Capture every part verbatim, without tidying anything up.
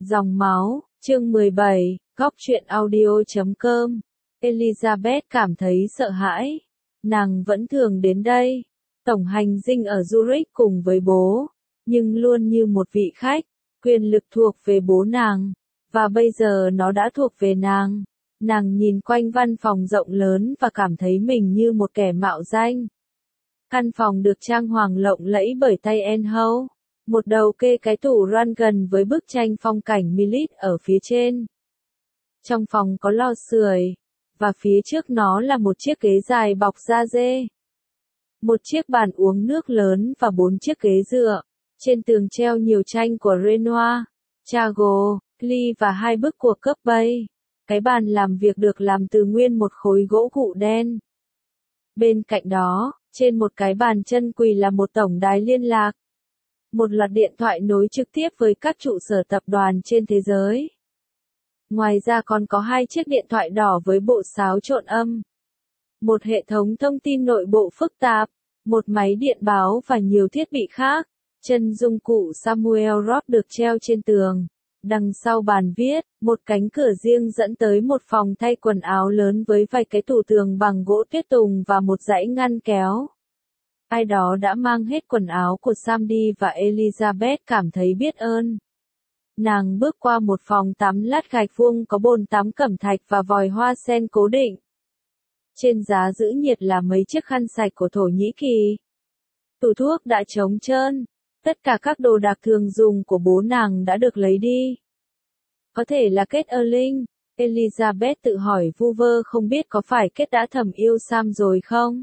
Dòng máu, chương mười bảy, góc truyện audio chấm com. Elizabeth cảm thấy sợ hãi. Nàng vẫn thường đến đây, tổng hành dinh ở Zurich cùng với bố, nhưng luôn như một vị khách, quyền lực thuộc về bố nàng, và bây giờ nó đã thuộc về nàng. Nàng nhìn quanh văn phòng rộng lớn và cảm thấy mình như một kẻ mạo danh. Căn phòng được trang hoàng lộng lẫy bởi tay Anne Howe. Một đầu kê cái tủ Run gần với bức tranh phong cảnh Millet ở phía trên. Trong phòng có lò sưởi, và phía trước nó là một chiếc ghế dài bọc da dê. Một chiếc bàn uống nước lớn và bốn chiếc ghế dựa. Trên tường treo nhiều tranh của Renoir, Chagall, Klee và hai bức của Courbet. Cái bàn làm việc được làm từ nguyên một khối gỗ gụ đen. Bên cạnh đó, trên một cái bàn chân quỳ là một tổng đài liên lạc. Một loạt điện thoại nối trực tiếp với các trụ sở tập đoàn trên thế giới. Ngoài ra còn có hai chiếc điện thoại đỏ với bộ xáo trộn âm. Một hệ thống thông tin nội bộ phức tạp, một máy điện báo và nhiều thiết bị khác. Chân dụng cụ Samuel Roth được treo trên tường. Đằng sau bàn viết, một cánh cửa riêng dẫn tới một phòng thay quần áo lớn với vài cái tủ tường bằng gỗ tuyết tùng và một dãy ngăn kéo. Ai đó đã mang hết quần áo của Sam đi và Elizabeth cảm thấy biết ơn. Nàng bước qua một phòng tắm lát gạch vuông có bồn tắm cẩm thạch và vòi hoa sen cố định. Trên giá giữ nhiệt là mấy chiếc khăn sạch của Thổ Nhĩ Kỳ. Tủ thuốc đã trống trơn. Tất cả các đồ đạc thường dùng của bố nàng đã được lấy đi. Có thể là Kate Erling. Elizabeth tự hỏi vu vơ không biết có phải Kate đã thầm yêu Sam rồi không?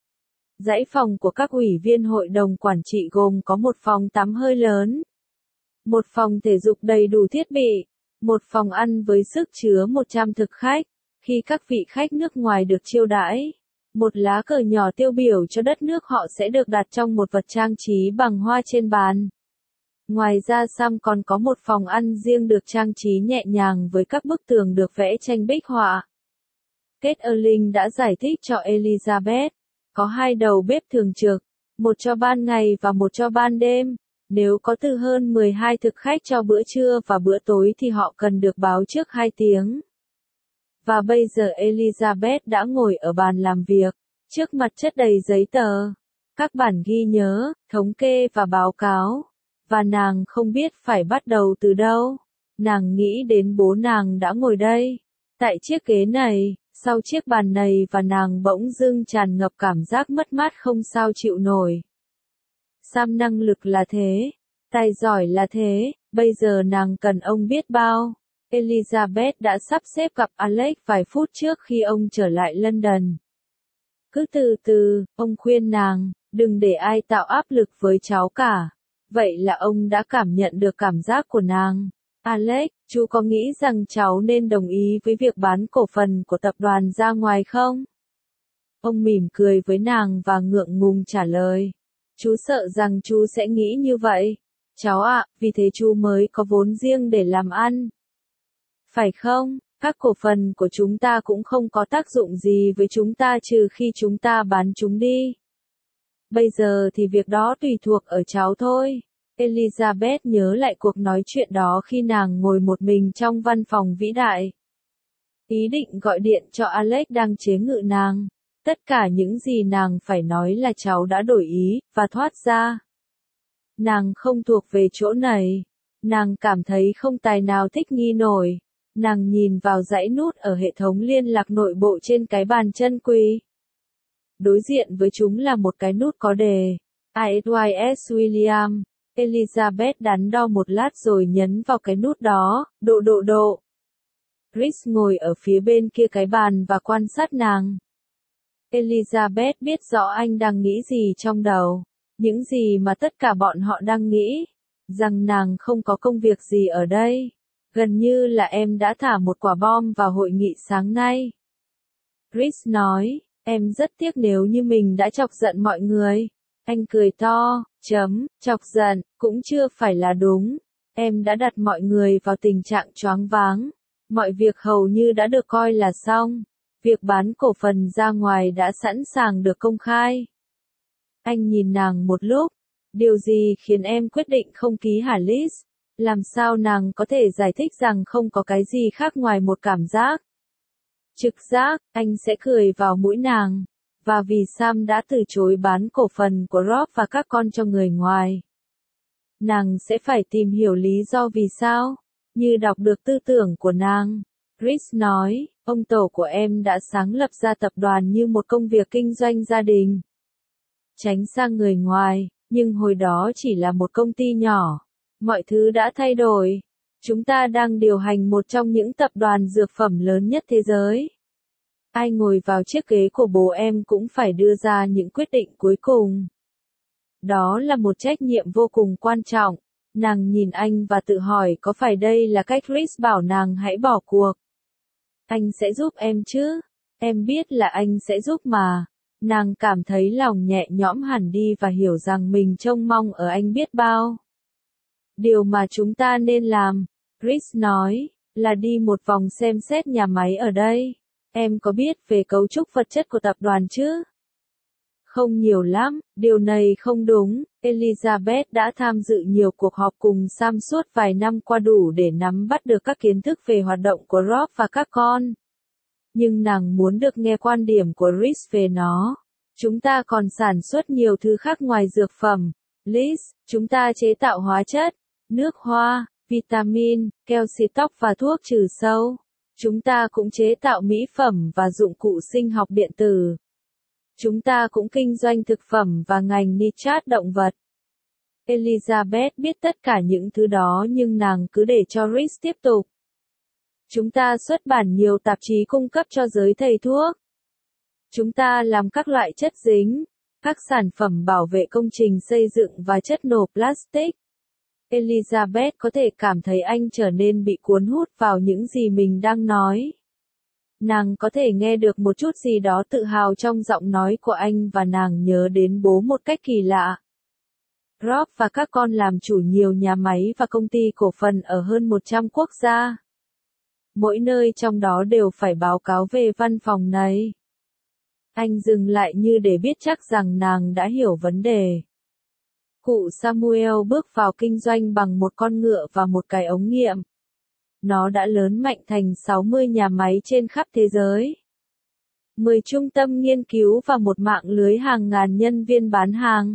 Dãy phòng của các ủy viên hội đồng quản trị gồm có một phòng tắm hơi lớn, một phòng thể dục đầy đủ thiết bị, một phòng ăn với sức chứa một trăm thực khách, khi các vị khách nước ngoài được chiêu đãi. Một lá cờ nhỏ tiêu biểu cho đất nước họ sẽ được đặt trong một vật trang trí bằng hoa trên bàn. Ngoài ra Sam còn có một phòng ăn riêng được trang trí nhẹ nhàng với các bức tường được vẽ tranh bích họa. Kate Erling đã giải thích cho Elizabeth. Có hai đầu bếp thường trực, một cho ban ngày và một cho ban đêm. Nếu có từ hơn mười hai thực khách cho bữa trưa và bữa tối thì họ cần được báo trước hai tiếng. Và bây giờ Elizabeth đã ngồi ở bàn làm việc, trước mặt chất đầy giấy tờ, các bản ghi nhớ, thống kê và báo cáo. Và nàng không biết phải bắt đầu từ đâu. Nàng nghĩ đến bố nàng đã ngồi đây, tại chiếc ghế này, sau chiếc bàn này và nàng bỗng dưng tràn ngập cảm giác mất mát không sao chịu nổi. Sam năng lực là thế, tài giỏi là thế, bây giờ nàng cần ông biết bao. Elizabeth đã sắp xếp gặp Alex vài phút trước khi ông trở lại London. Cứ từ từ, ông khuyên nàng, đừng để ai tạo áp lực với cháu cả. Vậy là ông đã cảm nhận được cảm giác của nàng. Alex, chú có nghĩ rằng cháu nên đồng ý với việc bán cổ phần của tập đoàn ra ngoài không? Ông mỉm cười với nàng và ngượng ngùng trả lời. Chú sợ rằng chú sẽ nghĩ như vậy. Cháu ạ, vì thế chú mới có vốn riêng để làm ăn. Phải không? Các cổ phần của chúng ta cũng không có tác dụng gì với chúng ta trừ khi chúng ta bán chúng đi. Bây giờ thì việc đó tùy thuộc ở cháu thôi. Elizabeth nhớ lại cuộc nói chuyện đó khi nàng ngồi một mình trong văn phòng vĩ đại. Ý định gọi điện cho Alex đang chế ngự nàng. Tất cả những gì nàng phải nói là cháu đã đổi ý, và thoát ra. Nàng không thuộc về chỗ này. Nàng cảm thấy không tài nào thích nghi nổi. Nàng nhìn vào dãy nút ở hệ thống liên lạc nội bộ trên cái bàn chân quỳ. Đối diện với chúng là một cái nút có đề. i ét S William. Elizabeth đắn đo một lát rồi nhấn vào cái nút đó, độ độ độ. Chris ngồi ở phía bên kia cái bàn và quan sát nàng. Elizabeth biết rõ anh đang nghĩ gì trong đầu. Những gì mà tất cả bọn họ đang nghĩ. Rằng nàng không có công việc gì ở đây. Gần như là em đã thả một quả bom vào hội nghị sáng nay. Chris nói, em rất tiếc nếu như mình đã chọc giận mọi người. Anh cười to, chấm, chọc giận, cũng chưa phải là đúng. Em đã đặt mọi người vào tình trạng choáng váng. Mọi việc hầu như đã được coi là xong. Việc bán cổ phần ra ngoài đã sẵn sàng được công khai. Anh nhìn nàng một lúc. Điều gì khiến em quyết định không ký hả Liz? Làm sao nàng có thể giải thích rằng không có cái gì khác ngoài một cảm giác? Trực giác, anh sẽ cười vào mũi nàng. Và vì Sam đã từ chối bán cổ phần của Rob và các con cho người ngoài. Nàng sẽ phải tìm hiểu lý do vì sao, như đọc được tư tưởng của nàng. Chris nói, ông tổ của em đã sáng lập ra tập đoàn như một công việc kinh doanh gia đình. Tránh sang người ngoài, nhưng hồi đó chỉ là một công ty nhỏ. Mọi thứ đã thay đổi. Chúng ta đang điều hành một trong những tập đoàn dược phẩm lớn nhất thế giới. Ai ngồi vào chiếc ghế của bố em cũng phải đưa ra những quyết định cuối cùng. Đó là một trách nhiệm vô cùng quan trọng. Nàng nhìn anh và tự hỏi có phải đây là cách Chris bảo nàng hãy bỏ cuộc. Anh sẽ giúp em chứ? Em biết là anh sẽ giúp mà. Nàng cảm thấy lòng nhẹ nhõm hẳn đi và hiểu rằng mình trông mong ở anh biết bao. Điều mà chúng ta nên làm, Chris nói, là đi một vòng xem xét nhà máy ở đây. Em có biết về cấu trúc vật chất của tập đoàn chứ? Không nhiều lắm, điều này không đúng. Elizabeth đã tham dự nhiều cuộc họp cùng Sam suốt vài năm qua đủ để nắm bắt được các kiến thức về hoạt động của Rob và các con. Nhưng nàng muốn được nghe quan điểm của Chris về nó. Chúng ta còn sản xuất nhiều thứ khác ngoài dược phẩm. Liz, chúng ta chế tạo hóa chất, nước hoa, vitamin, keo xịt tóc và thuốc trừ sâu. Chúng ta cũng chế tạo mỹ phẩm và dụng cụ sinh học điện tử. Chúng ta cũng kinh doanh thực phẩm và ngành nitrat động vật. Elizabeth biết tất cả những thứ đó nhưng nàng cứ để cho Chris tiếp tục. Chúng ta xuất bản nhiều tạp chí cung cấp cho giới thầy thuốc. Chúng ta làm các loại chất dính, các sản phẩm bảo vệ công trình xây dựng và chất nổ plastic. Elizabeth có thể cảm thấy anh trở nên bị cuốn hút vào những gì mình đang nói. Nàng có thể nghe được một chút gì đó tự hào trong giọng nói của anh và nàng nhớ đến bố một cách kỳ lạ. Rob và các con làm chủ nhiều nhà máy và công ty cổ phần ở hơn một trăm quốc gia. Mỗi nơi trong đó đều phải báo cáo về văn phòng này. Anh dừng lại như để biết chắc rằng nàng đã hiểu vấn đề. Cụ Samuel bước vào kinh doanh bằng một con ngựa và một cái ống nghiệm. Nó đã lớn mạnh thành sáu mươi nhà máy trên khắp thế giới. mười trung tâm nghiên cứu và một mạng lưới hàng ngàn nhân viên bán hàng.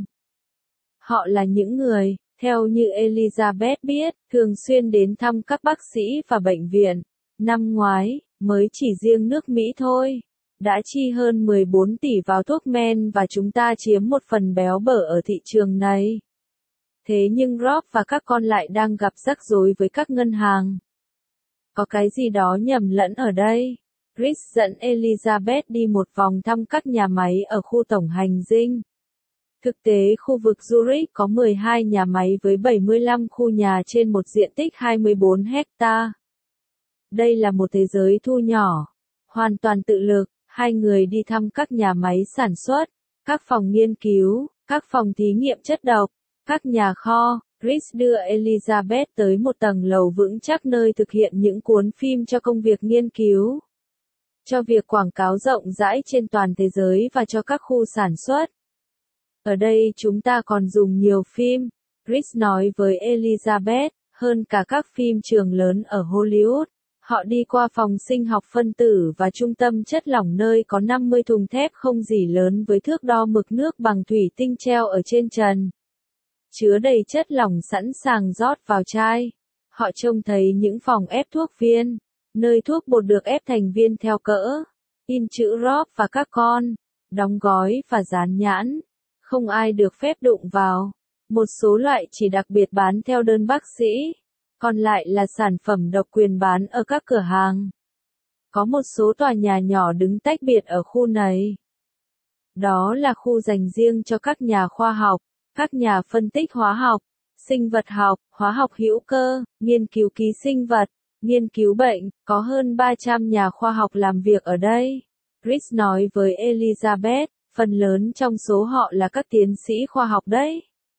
Họ là những người, theo như Elizabeth biết, thường xuyên đến thăm các bác sĩ và bệnh viện. Năm ngoái, mới chỉ riêng nước Mỹ thôi, đã chi hơn mười bốn tỷ vào thuốc men và chúng ta chiếm một phần béo bở ở thị trường này. Thế nhưng Rob và các con lại đang gặp rắc rối với các ngân hàng. Có cái gì đó nhầm lẫn ở đây. Chris dẫn Elizabeth đi một vòng thăm các nhà máy ở khu tổng hành dinh. Thực tế khu vực Zurich có mười hai nhà máy với bảy mươi lăm khu nhà trên một diện tích hai mươi bốn hecta. Đây là một thế giới thu nhỏ, hoàn toàn tự lực. Hai người đi thăm các nhà máy sản xuất, các phòng nghiên cứu, các phòng thí nghiệm chất độc, các nhà kho. Chris đưa Elizabeth tới một tầng lầu vững chắc nơi thực hiện những cuốn phim cho công việc nghiên cứu, cho việc quảng cáo rộng rãi trên toàn thế giới và cho các khu sản xuất. Ở đây chúng ta còn dùng nhiều phim, Chris nói với Elizabeth, hơn cả các phim trường lớn ở Hollywood. Họ đi qua phòng sinh học phân tử và trung tâm chất lỏng nơi có năm mươi thùng thép không gì lớn với thước đo mực nước bằng thủy tinh treo ở trên trần, chứa đầy chất lỏng sẵn sàng rót vào chai. Họ trông thấy những phòng ép thuốc viên, nơi thuốc bột được ép thành viên theo cỡ, in chữ Rob và các con, đóng gói và dán nhãn. Không ai được phép đụng vào. Một số loại chỉ đặc biệt bán theo đơn bác sĩ. Còn lại là sản phẩm độc quyền bán ở các cửa hàng. Có một số tòa nhà nhỏ đứng tách biệt ở khu này. Đó là khu dành riêng cho các nhà khoa học, các nhà phân tích hóa học, sinh vật học, hóa học hữu cơ, nghiên cứu ký sinh vật, nghiên cứu bệnh. Có hơn ba trăm nhà khoa học làm việc ở đây. Chris nói với Elizabeth, phần lớn trong số họ là các tiến sĩ khoa học đấy.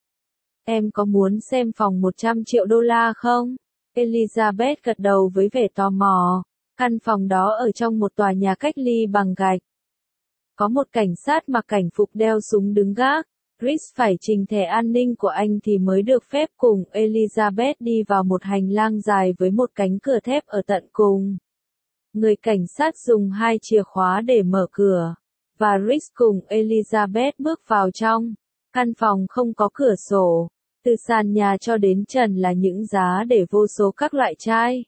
Em có muốn xem phòng một trăm triệu đô la không? Elizabeth gật đầu với vẻ tò mò. Căn phòng đó ở trong một tòa nhà cách ly bằng gạch. Có một cảnh sát mặc cảnh phục đeo súng đứng gác. Chris phải trình thẻ an ninh của anh thì mới được phép cùng Elizabeth đi vào một hành lang dài với một cánh cửa thép ở tận cùng. Người cảnh sát dùng hai chìa khóa để mở cửa, và Chris cùng Elizabeth bước vào trong. Căn phòng không có cửa sổ, từ sàn nhà cho đến trần là những giá để vô số các loại chai,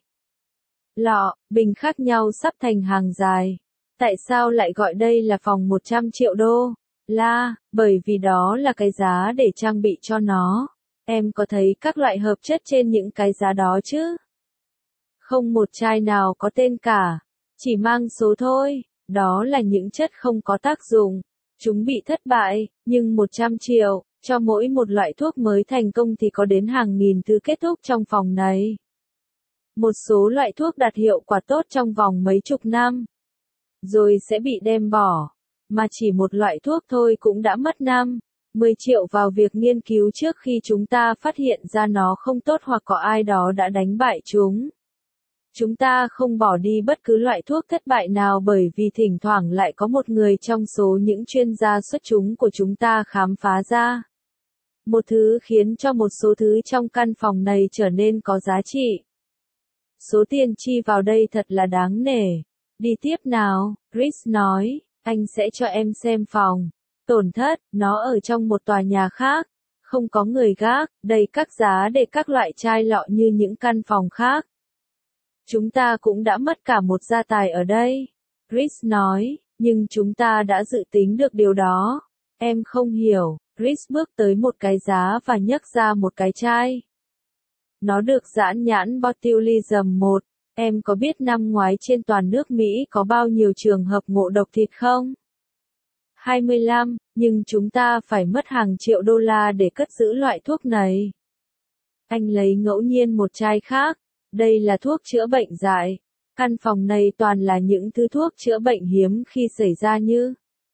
lọ, bình khác nhau sắp thành hàng dài. Tại sao lại gọi đây là phòng một trăm triệu đô? La, bởi vì đó là cái giá để trang bị cho nó. Em có thấy các loại hợp chất trên những cái giá đó chứ? Không một chai nào có tên cả, chỉ mang số thôi. Đó là những chất không có tác dụng. Chúng bị thất bại, nhưng một trăm triệu, cho mỗi một loại thuốc mới thành công thì có đến hàng nghìn thứ kết thúc trong phòng này. Một số loại thuốc đạt hiệu quả tốt trong vòng mấy chục năm, rồi sẽ bị đem bỏ. Mà chỉ một loại thuốc thôi cũng đã mất năm, mười triệu vào việc nghiên cứu trước khi chúng ta phát hiện ra nó không tốt hoặc có ai đó đã đánh bại chúng. Chúng ta không bỏ đi bất cứ loại thuốc thất bại nào bởi vì thỉnh thoảng lại có một người trong số những chuyên gia xuất chúng của chúng ta khám phá ra một thứ khiến cho một số thứ trong căn phòng này trở nên có giá trị. Số tiền chi vào đây thật là đáng nể. Đi tiếp nào, Chris nói, anh sẽ cho em xem phòng. Tổn thất, nó ở trong một tòa nhà khác. Không có người gác, đầy các giá để các loại chai lọ như những căn phòng khác. Chúng ta cũng đã mất cả một gia tài ở đây. Chris nói, nhưng chúng ta đã dự tính được điều đó. Em không hiểu. Chris bước tới một cái giá và nhấc ra một cái chai. Nó được dán nhãn botulism một. Em có biết năm ngoái trên toàn nước Mỹ có bao nhiêu trường hợp ngộ độc thịt không? hai mươi lăm, nhưng chúng ta phải mất hàng triệu đô la để cất giữ loại thuốc này. Anh lấy ngẫu nhiên một chai khác. Đây là thuốc chữa bệnh dại. Căn phòng này toàn là những thứ thuốc chữa bệnh hiếm khi xảy ra như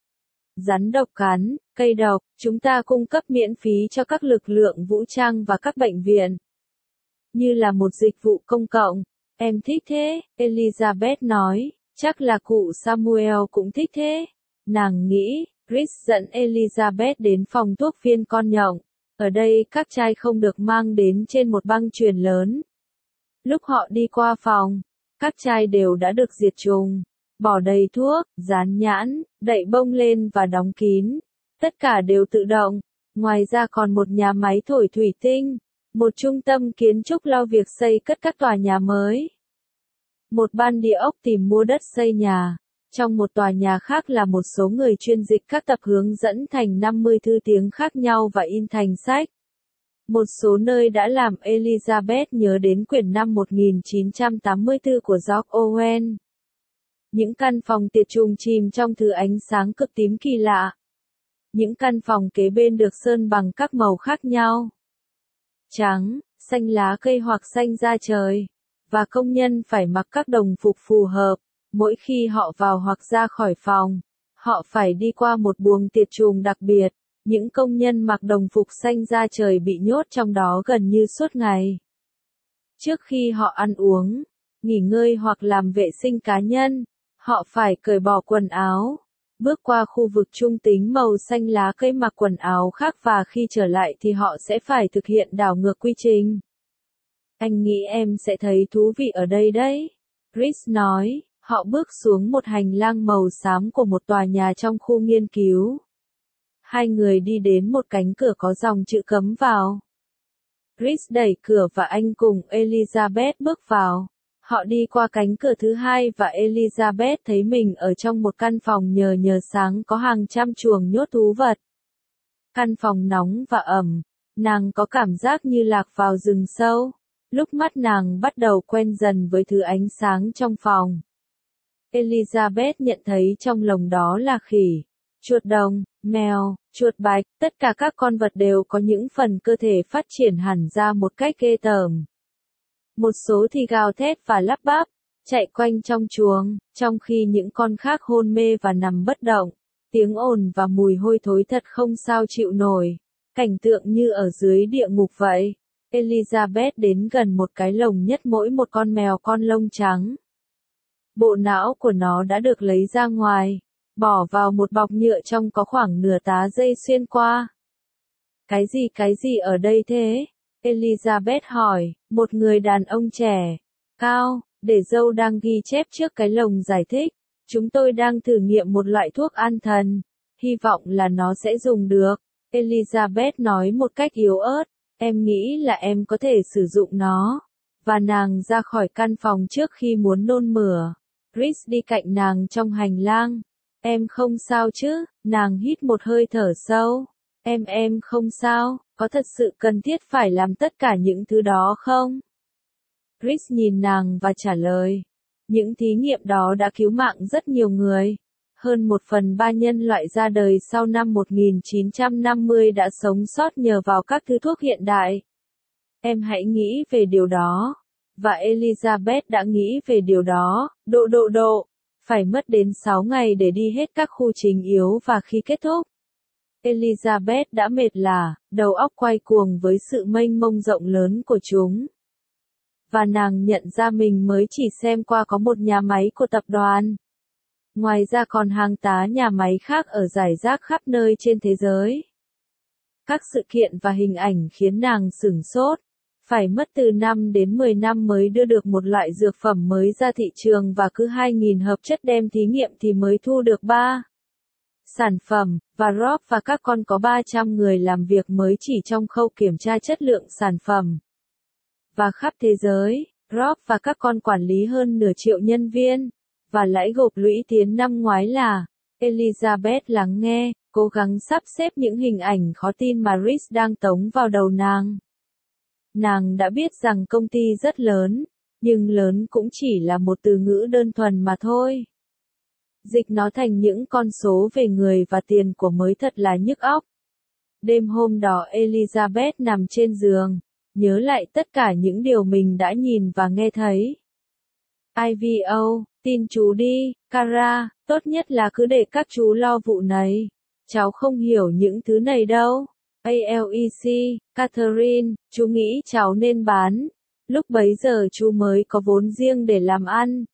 rắn độc cắn, cây độc. Chúng ta cung cấp miễn phí cho các lực lượng vũ trang và các bệnh viện. Như là một dịch vụ công cộng. Em thích thế, Elizabeth nói. Chắc là cụ Samuel cũng thích thế. Nàng nghĩ, Chris dẫn Elizabeth đến phòng thuốc viên con nhộng. Ở đây các chai không được mang đến trên một băng chuyền lớn. Lúc họ đi qua phòng, các chai đều đã được diệt trùng, bỏ đầy thuốc, dán nhãn, đậy bông lên và đóng kín. Tất cả đều tự động. Ngoài ra còn một nhà máy thổi thủy tinh, một trung tâm kiến trúc lo việc xây cất các tòa nhà mới, một ban địa ốc tìm mua đất xây nhà. Trong một tòa nhà khác là một số người chuyên dịch các tập hướng dẫn thành năm mươi thứ tiếng khác nhau và in thành sách. Một số nơi đã làm Elizabeth nhớ đến quyển năm một nghìn chín trăm tám mươi tư của George Orwell. Những căn phòng tiệt trùng chìm trong thứ ánh sáng cực tím kỳ lạ. Những căn phòng kế bên được sơn bằng các màu khác nhau. Trắng, xanh lá cây hoặc xanh da trời. Và công nhân phải mặc các đồng phục phù hợp. Mỗi khi họ vào hoặc ra khỏi phòng, họ phải đi qua một buồng tiệt trùng đặc biệt. Những công nhân mặc đồng phục xanh da trời bị nhốt trong đó gần như suốt ngày. Trước khi họ ăn uống, nghỉ ngơi hoặc làm vệ sinh cá nhân, họ phải cởi bỏ quần áo, bước qua khu vực trung tính màu xanh lá cây mặc quần áo khác và khi trở lại thì họ sẽ phải thực hiện đảo ngược quy trình. Anh nghĩ em sẽ thấy thú vị ở đây đấy, Chris nói. Họ bước xuống một hành lang màu xám của một tòa nhà trong khu nghiên cứu. Hai người đi đến một cánh cửa có dòng chữ cấm vào. Chris đẩy cửa và anh cùng Elizabeth bước vào. Họ đi qua cánh cửa thứ hai và Elizabeth thấy mình ở trong một căn phòng nhờ nhờ sáng có hàng trăm chuồng nhốt thú vật. Căn phòng nóng và ẩm. Nàng có cảm giác như lạc vào rừng sâu. Lúc mắt nàng bắt đầu quen dần với thứ ánh sáng trong phòng. Elizabeth nhận thấy trong lồng đó là khỉ, chuột đồng, mèo, chuột bạch, tất cả các con vật đều có những phần cơ thể phát triển hẳn ra một cách ghê tởm. Một số thì gào thét và lắp bắp, chạy quanh trong chuồng, trong khi những con khác hôn mê và nằm bất động. Tiếng ồn và mùi hôi thối thật không sao chịu nổi. Cảnh tượng như ở dưới địa ngục vậy. Elizabeth đến gần một cái lồng nhất mỗi một con mèo con lông trắng. Bộ não của nó đã được lấy ra ngoài, bỏ vào một bọc nhựa trong có khoảng nửa tá dây xuyên qua. Cái gì cái gì ở đây thế? Elizabeth hỏi, một người đàn ông trẻ, cao, để râu đang ghi chép trước cái lồng giải thích. Chúng tôi đang thử nghiệm một loại thuốc an thần. Hy vọng là nó sẽ dùng được. Elizabeth nói một cách yếu ớt, em nghĩ là em có thể sử dụng nó. Và nàng ra khỏi căn phòng trước khi muốn nôn mửa. Chris đi cạnh nàng trong hành lang. Em không sao chứ? Nàng hít một hơi thở sâu. Em em không sao, có thật sự cần thiết phải làm tất cả những thứ đó không? Chris nhìn nàng và trả lời. Những thí nghiệm đó đã cứu mạng rất nhiều người. Hơn một phần ba nhân loại ra đời sau năm một nghìn chín trăm năm mươi đã sống sót nhờ vào các thứ thuốc hiện đại. Em hãy nghĩ về điều đó. Và Elizabeth đã nghĩ về điều đó. Độ độ độ. Phải mất đến sáu ngày để đi hết các khu chính yếu và khi kết thúc. Elizabeth đã mệt lả, đầu óc quay cuồng với sự mênh mông rộng lớn của chúng. Và nàng nhận ra mình mới chỉ xem qua có một nhà máy của tập đoàn. Ngoài ra còn hàng tá nhà máy khác ở rải rác khắp nơi trên thế giới. Các sự kiện và hình ảnh khiến nàng sửng sốt. Phải mất từ năm đến mười năm mới đưa được một loại dược phẩm mới ra thị trường và cứ hai nghìn hợp chất đem thí nghiệm thì mới thu được ba sản phẩm, và Rob và các con có ba trăm người làm việc mới chỉ trong khâu kiểm tra chất lượng sản phẩm. Và khắp thế giới, Rob và các con quản lý hơn nửa triệu nhân viên, và lãi gộp lũy tiến năm ngoái là, Elizabeth lắng nghe, cố gắng sắp xếp những hình ảnh khó tin mà Chris đang tống vào đầu nàng. Nàng đã biết rằng công ty rất lớn, nhưng lớn cũng chỉ là một từ ngữ đơn thuần mà thôi. Dịch nó thành những con số về người và tiền của mới thật là nhức óc. Đêm hôm đó Elizabeth nằm trên giường, nhớ lại tất cả những điều mình đã nhìn và nghe thấy. i vê o, tin chú đi, Cara, tốt nhất là cứ để các chú lo vụ này. Cháu không hiểu những thứ này đâu. a lờ e xê, Catherine, chú nghĩ cháu nên bán. Lúc bấy giờ chú mới có vốn riêng để làm ăn.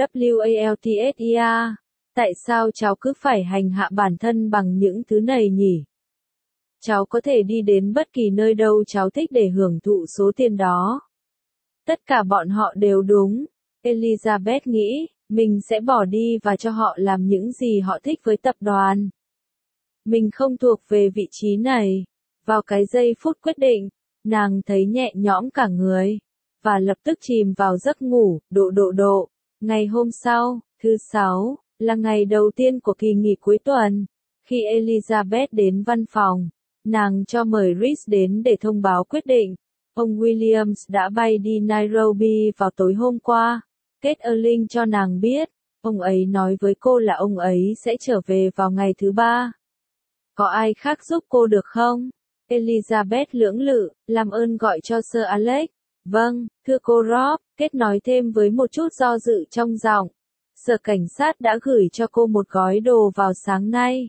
Walter, tại sao cháu cứ phải hành hạ bản thân bằng những thứ này nhỉ? Cháu có thể đi đến bất kỳ nơi đâu cháu thích để hưởng thụ số tiền đó. Tất cả bọn họ đều đúng. Elizabeth nghĩ, mình sẽ bỏ đi và cho họ làm những gì họ thích với tập đoàn. Mình không thuộc về vị trí này. Vào cái giây phút quyết định, nàng thấy nhẹ nhõm cả người, và lập tức chìm vào giấc ngủ, độ độ độ. Ngày hôm sau, thứ sáu, là ngày đầu tiên của kỳ nghỉ cuối tuần. Khi Elizabeth đến văn phòng, nàng cho mời Chris đến để thông báo quyết định. Ông Williams đã bay đi Nairobi vào tối hôm qua. Kate Erling cho nàng biết, ông ấy nói với cô là ông ấy sẽ trở về vào ngày thứ ba. Có ai khác giúp cô được không? Elizabeth lưỡng lự, làm ơn gọi cho Sir Alex. Vâng, thưa cô Rob, Kate nói thêm với một chút do dự trong giọng. Sở cảnh sát đã gửi cho cô một gói đồ vào sáng nay.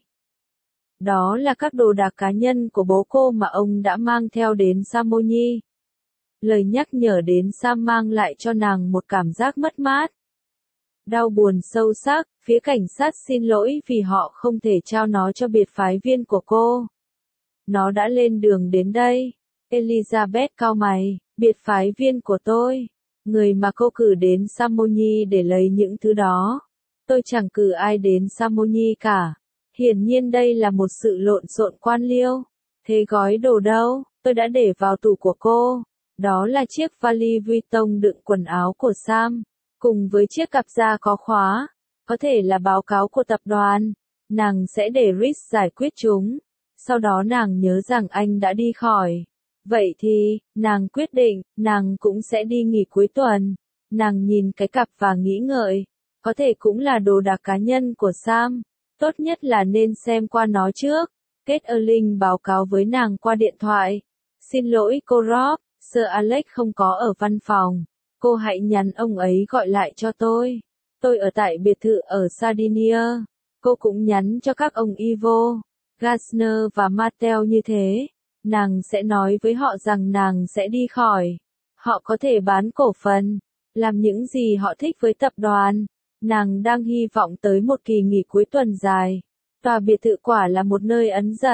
Đó là các đồ đạc cá nhân của bố cô mà ông đã mang theo đến Samoni. Lời nhắc nhở đến Sam mang lại cho nàng một cảm giác mất mát. Đau buồn sâu sắc, phía cảnh sát xin lỗi vì họ không thể trao nó cho biệt phái viên của cô. Nó đã lên đường đến đây. Elizabeth cau mày, biệt phái viên của tôi. Người mà cô cử đến Samoni để lấy những thứ đó. Tôi chẳng cử ai đến Samoni cả. Hiển nhiên đây là một sự lộn xộn quan liêu. Thế gói đồ đâu? Tôi đã để vào tủ của cô. Đó là chiếc vali Vuitton đựng quần áo của Sam, cùng với chiếc cặp da có khóa. Có thể là báo cáo của tập đoàn. Nàng sẽ để Chris giải quyết chúng. Sau đó nàng nhớ rằng anh đã đi khỏi. Vậy thì, nàng quyết định, nàng cũng sẽ đi nghỉ cuối tuần. Nàng nhìn cái cặp và nghĩ ngợi. Có thể cũng là đồ đạc cá nhân của Sam. Tốt nhất là nên xem qua nó trước. Kate Erling báo cáo với nàng qua điện thoại. Xin lỗi cô Rob, Sir Alex không có ở văn phòng. Cô hãy nhắn ông ấy gọi lại cho tôi. Tôi ở tại biệt thự ở Sardinia. Cô cũng nhắn cho các ông Ivo, Gassner và Mattel như thế. Nàng sẽ nói với họ rằng nàng sẽ đi khỏi. Họ có thể bán cổ phần, làm những gì họ thích với tập đoàn. Nàng đang hy vọng tới một kỳ nghỉ cuối tuần dài. Tòa biệt thự quả là một nơi ấn giật.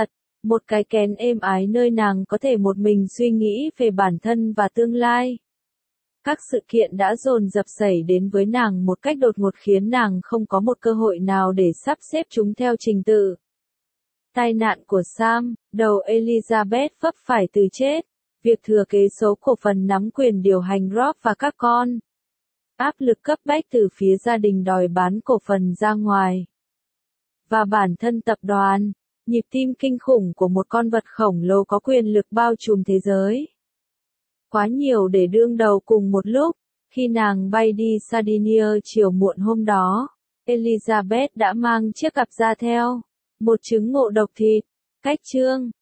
Một cái kén êm ái nơi nàng có thể một mình suy nghĩ về bản thân và tương lai. Các sự kiện đã dồn dập xảy đến với nàng một cách đột ngột khiến nàng không có một cơ hội nào để sắp xếp chúng theo trình tự. Tai nạn của Sam, đầu Elizabeth vấp phải từ chết. Việc thừa kế số cổ phần nắm quyền điều hành Rob và các con. Áp lực cấp bách từ phía gia đình đòi bán cổ phần ra ngoài. Và bản thân tập đoàn, nhịp tim kinh khủng của một con vật khổng lồ có quyền lực bao trùm thế giới. Quá nhiều để đương đầu cùng một lúc, khi nàng bay đi Sardinia chiều muộn hôm đó, Elizabeth đã mang chiếc cặp ra theo, một chứng ngộ độc thịt, cách chương.